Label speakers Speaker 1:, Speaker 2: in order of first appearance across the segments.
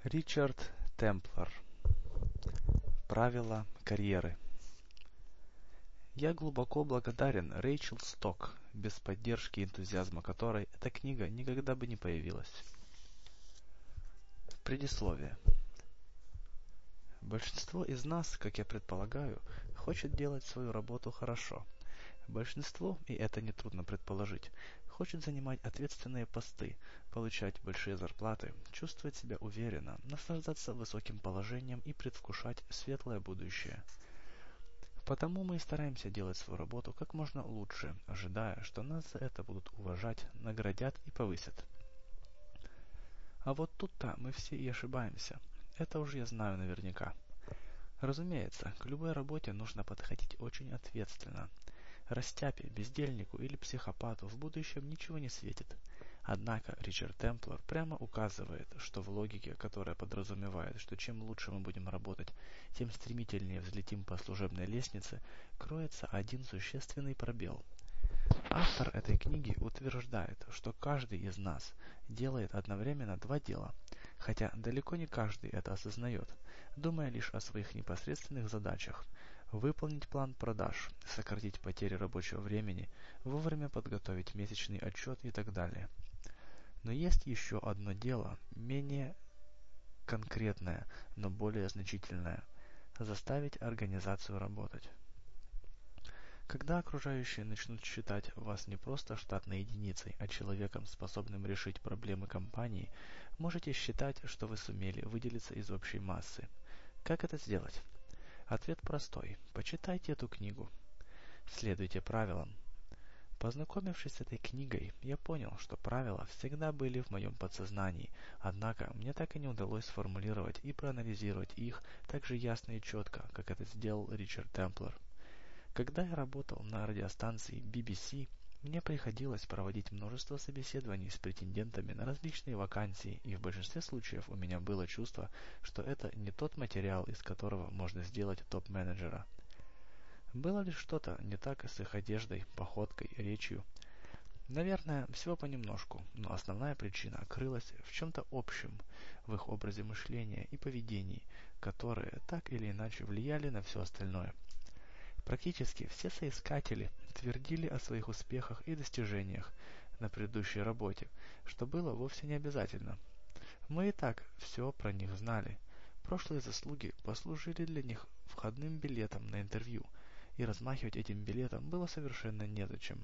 Speaker 1: Ричард Темплер. Правила карьеры. Я глубоко благодарен Рэйчел Сток, без поддержки и энтузиазма которой эта книга никогда бы не появилась. Предисловие. Большинство из нас, как я предполагаю, хочет делать свою работу хорошо. Большинство, и это нетрудно предположить, хочет занимать ответственные посты, получать большие зарплаты, чувствовать себя уверенно, наслаждаться высоким положением и предвкушать светлое будущее. Потому мы и стараемся делать свою работу как можно лучше, ожидая, что нас за это будут уважать, наградят и повысят. А вот тут-то мы все и ошибаемся. Это уж я знаю наверняка. Разумеется, к любой работе нужно подходить очень ответственно. Растяпе, бездельнику или психопату в будущем ничего не светит. Однако Ричард Темплер прямо указывает, что в логике, которая подразумевает, что чем лучше мы будем работать, тем стремительнее взлетим по служебной лестнице, кроется один существенный пробел. Автор этой книги утверждает, что каждый из нас делает одновременно два дела, хотя далеко не каждый это осознает, думая лишь о своих непосредственных задачах: выполнить план продаж, сократить потери рабочего времени, вовремя подготовить месячный отчет и так далее. Но есть еще одно дело, менее конкретное, но более значительное: заставить организацию работать. Когда окружающие начнут считать вас не просто штатной единицей, а человеком, способным решить проблемы компании, можете считать, что вы сумели выделиться из общей массы. Как это сделать? Ответ простой. Почитайте эту книгу. Следуйте правилам. Познакомившись с этой книгой, я понял, что правила всегда были в моем подсознании, однако мне так и не удалось сформулировать и проанализировать их так же ясно и четко, как это сделал Ричард Темплер. Когда я работал на радиостанции BBC, мне приходилось проводить множество собеседований с претендентами на различные вакансии, и в большинстве случаев у меня было чувство, что это не тот материал, из которого можно сделать топ-менеджера. Было ли что-то не так с их одеждой, походкой, речью? Наверное, всего понемножку, но основная причина крылась в чем-то общем, в их образе мышления и поведении, которые так или иначе влияли на все остальное. Практически все соискатели твердили о своих успехах и достижениях на предыдущей работе, что было вовсе не обязательно. Мы и так все про них знали. Прошлые заслуги послужили для них входным билетом на интервью, и размахивать этим билетом было совершенно незачем.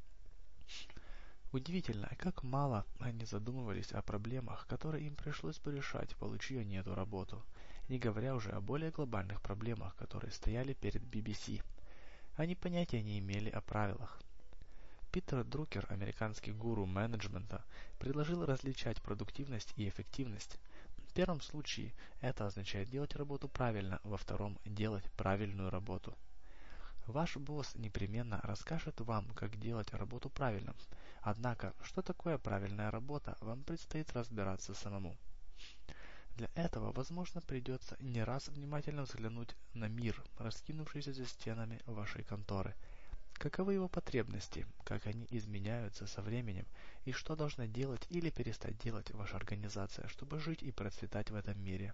Speaker 1: Удивительно, как мало они задумывались о проблемах, которые им пришлось бы решать, получи они эту работу, не говоря уже о более глобальных проблемах, которые стояли перед BBC. Они понятия не имели о правилах. Питер Друкер, американский гуру менеджмента, предложил различать продуктивность и эффективность. В первом случае это означает делать работу правильно, во втором – делать правильную работу. Ваш босс непременно расскажет вам, как делать работу правильно. Однако, что такое правильная работа, вам предстоит разбираться самому. Для этого, возможно, придется не раз внимательно взглянуть на мир, раскинувшийся за стенами вашей конторы. Каковы его потребности, как они изменяются со временем, и что должна делать или перестать делать ваша организация, чтобы жить и процветать в этом мире.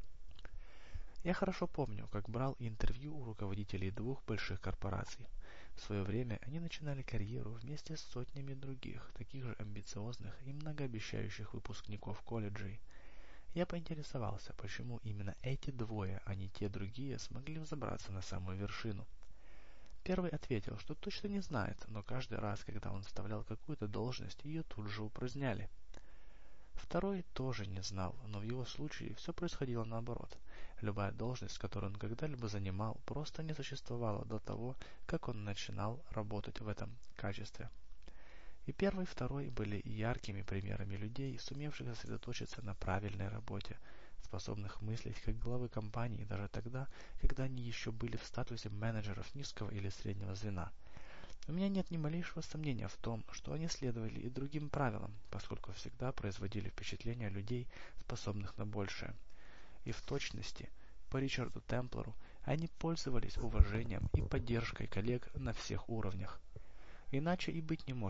Speaker 1: Я хорошо помню, как брал интервью у руководителей двух больших корпораций. В свое время они начинали карьеру вместе с сотнями других, таких же амбициозных и многообещающих выпускников колледжей. Я поинтересовался, почему именно эти двое, а не те другие, смогли взобраться на самую вершину. Первый ответил, что точно не знает, но каждый раз, когда он вставлял какую-то должность, ее тут же упраздняли. Второй тоже не знал, но в его случае все происходило наоборот. Любая должность, которую он когда-либо занимал, просто не существовала до того, как он начинал работать в этом качестве. И первый, и второй были яркими примерами людей, сумевших сосредоточиться на правильной работе, способных мыслить как главы компании даже тогда, когда они еще были в статусе менеджеров низкого или среднего звена. У меня нет ни малейшего сомнения в том, что они следовали и другим правилам, поскольку всегда производили впечатление людей, способных на большее. И в точности, по Ричарду Темплеру, они пользовались уважением и поддержкой коллег на всех уровнях. Иначе и быть не может.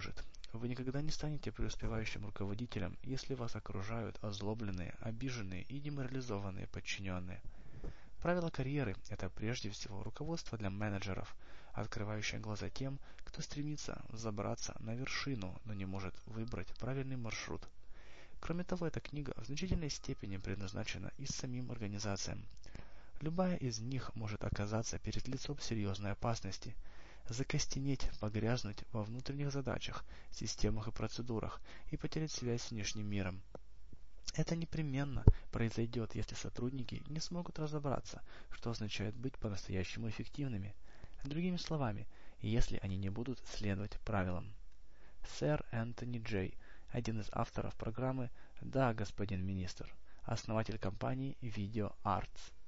Speaker 1: Вы никогда не станете преуспевающим руководителем, если вас окружают озлобленные, обиженные и деморализованные подчиненные. Правило карьеры – это прежде всего руководство для менеджеров, открывающее глаза тем, кто стремится взобраться на вершину, но не может выбрать правильный маршрут. Кроме того, эта книга в значительной степени предназначена и самим организациям. Любая из них может оказаться перед лицом серьезной опасности, закостенеть, погрязнуть во внутренних задачах, системах и процедурах и потерять связь с внешним миром. Это непременно произойдет, если сотрудники не смогут разобраться, что означает быть по-настоящему эффективными. Другими словами, если они не будут следовать правилам. Сэр Энтони Джей, один из авторов программы «Да, господин министр», основатель компании Video Arts.